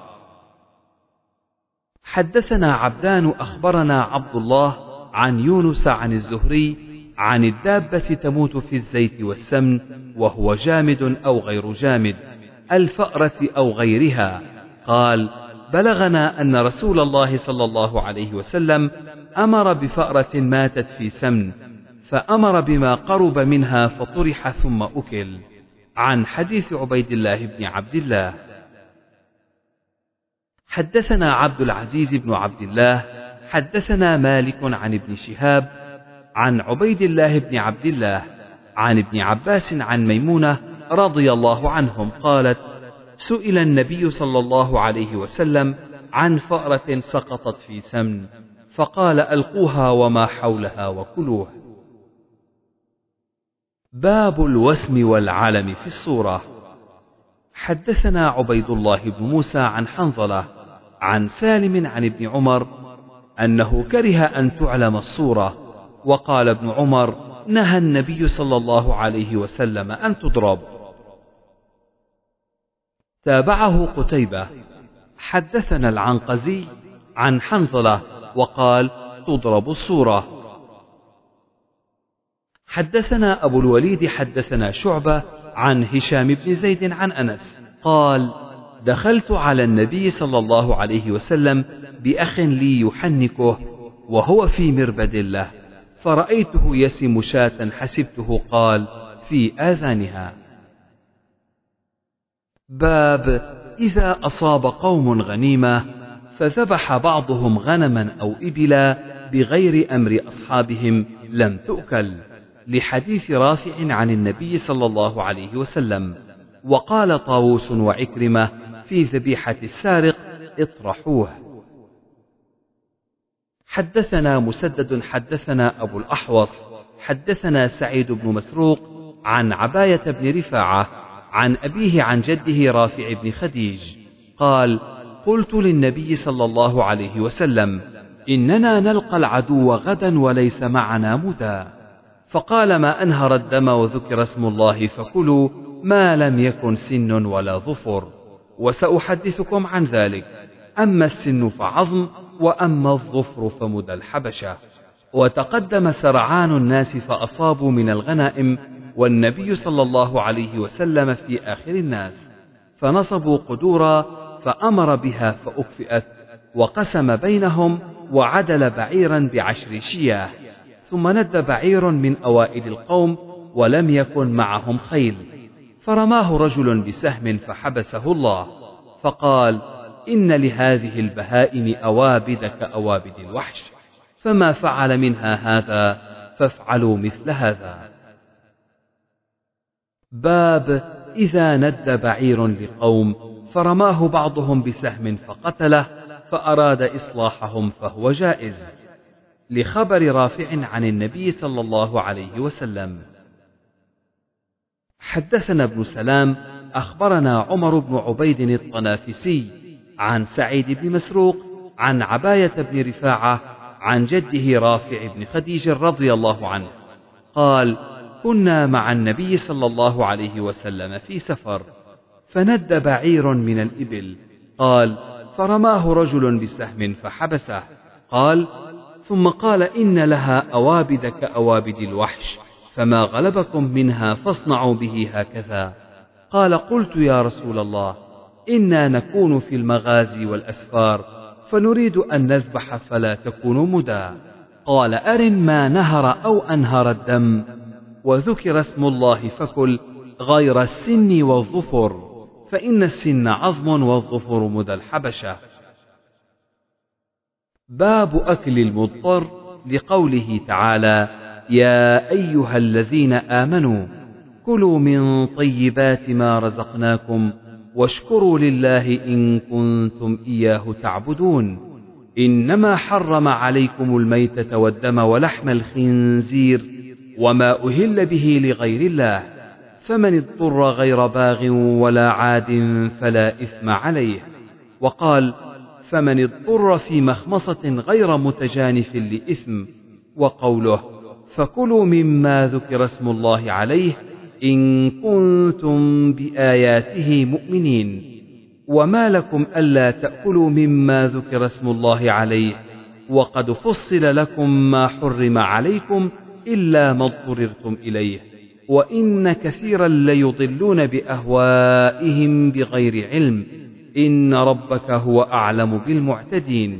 Speaker 1: حدثنا عبدان أخبرنا عبد الله عن يونس عن الزهري عن الدابة تموت في الزيت والسمن وهو جامد أو غير جامد، الفأرة أو غيرها، قال: بلغنا أن رسول الله صلى الله عليه وسلم أمر بفأرة ماتت في سمن، فأمر بما قرب منها فطرح ثم أكل. عن حديث عبيد الله بن عبد الله. حدثنا عبد العزيز بن عبد الله حدثنا مالك عن ابن شهاب عن عبيد الله بن عبد الله عن ابن عباس عن ميمونة رضي الله عنهم قالت: سئل النبي صلى الله عليه وسلم عن فأرة سقطت في سمن، فقال: ألقوها وما حولها وكلوه. باب الوسم والعلم في الصورة. حدثنا عبيد الله بن موسى عن حنظلة عن سالم عن ابن عمر أنه كره أن تعلم الصورة، وقال ابن عمر: نهى النبي صلى الله عليه وسلم أن تضرب. تابعه قتيبة. حدثنا العنقزي عن حنظلة وقال: تضرب الصورة. حدثنا أبو الوليد حدثنا شعبة عن هشام بن زيد عن أنس قال: دخلت على النبي صلى الله عليه وسلم بأخ لي يحنكه وهو في مربد له، فرأيته يسم شاة حسبته قال: في آذانها. باب إذا أصاب قوم غنيمة فذبح بعضهم غنما أو إبلا بغير أمر أصحابهم لم تؤكل، لحديث رافع عن النبي صلى الله عليه وسلم. وقال طاووس وعكرمة في ذبيحة السارق: اطرحوه. حدثنا مسدد حدثنا أبو الأحوص حدثنا سعيد بن مسروق عن عباية بن رفاعة عن أبيه عن جده رافع بن خديج قال: قلت للنبي صلى الله عليه وسلم: إننا نلقى العدو غدا وليس معنا مدى، فقال: ما أنهر الدم وذكر اسم الله فكلوا ما لم يكن سن ولا ظفر، وسأحدثكم عن ذلك. أما السن فعظم، وأما الظفر فمدى الحبشة. وتقدم سرعان الناس فأصابوا من الغنائم، والنبي صلى الله عليه وسلم في آخر الناس، فنصبوا قدورا فأمر بها فأكفئت، وقسم بينهم وعدل بعيرا بعشر شياه، ثم ند بعير من أوائل القوم ولم يكن معهم خيل، فرماه رجل بسهم فحبسه الله، فقال: إن لهذه البهائم أوابد كأوابد الوحش، فما فعل منها هذا فافعلوا مثل هذا. باب إذا ند بعير لقوم فرماه بعضهم بسهم فقتله فأراد إصلاحهم فهو جائز، لخبر رافع عن النبي صلى الله عليه وسلم. حدثنا ابن سلام أخبرنا عمر بن عبيد الطنافسي عن سعيد بن مسروق عن عباية بن رفاعة عن جده رافع بن خديج رضي الله عنه قال: كنا مع النبي صلى الله عليه وسلم في سفر، فند بعير من الإبل، قال: فرماه رجل بسهم فحبسه، قال: ثم قال: إن لها أوابد كأوابد الوحش، فما غلبكم منها فاصنعوا به هكذا. قال: قلت يا رسول الله، إنا نكون في المغازي والأسفار فنريد أن نذبح فلا تكون مدى. قال: أرن ما نهر أو أنهر الدم، وذكر اسم الله فكل، غير السن والظفر، فإن السن عظم والظفر مدى الحبشة. باب أكل المضطر، لقوله تعالى: يا أيها الذين آمنوا
Speaker 2: كلوا من طيبات ما رزقناكم واشكروا لله إن كنتم إياه تعبدون. إنما حرم عليكم الميتة والدم ولحم الخنزير وما أهل به لغير الله، فمن اضطر غير باغ ولا عاد فلا إثم عليه. وقال: فمن اضطر في مخمصة غير متجانف لإثم. وقوله: فكلوا مما ذكر اسم الله عليه إن كنتم بآياته مؤمنين. وما لكم ألا تأكلوا مما ذكر اسم الله عليه وقد فصل لكم ما حرم عليكم إلا ما اضطررتم إليه، وإن كثيرا ليضلون بأهوائهم بغير علم، إن ربك هو أعلم بالمعتدين.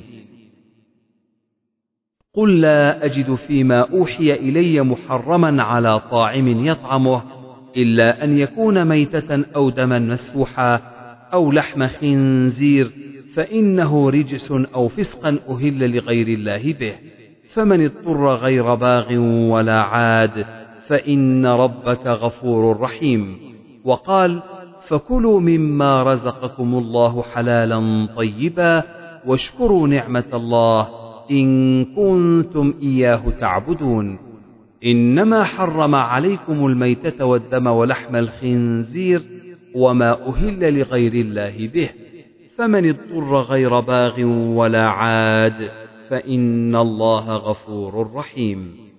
Speaker 2: قل لا أجد فيما أوحي إلي محرما على طاعم يطعمه إلا أن يكون ميتة أو دما مسفوحا أو لحم خنزير فإنه رجس أو فسقا أهل لغير الله به، فمن اضطر غير باغ ولا عاد فإن ربك غفور رحيم. وقال: فكلوا مما رزقكم الله حلالا طيبا واشكروا نعمة الله إن كنتم إياه تعبدون. إنما حرم عليكم الميتة والدم ولحم الخنزير وما أهل لغير الله به، فمن اضطر غير باغ ولا عاد فإن الله غفور رحيم.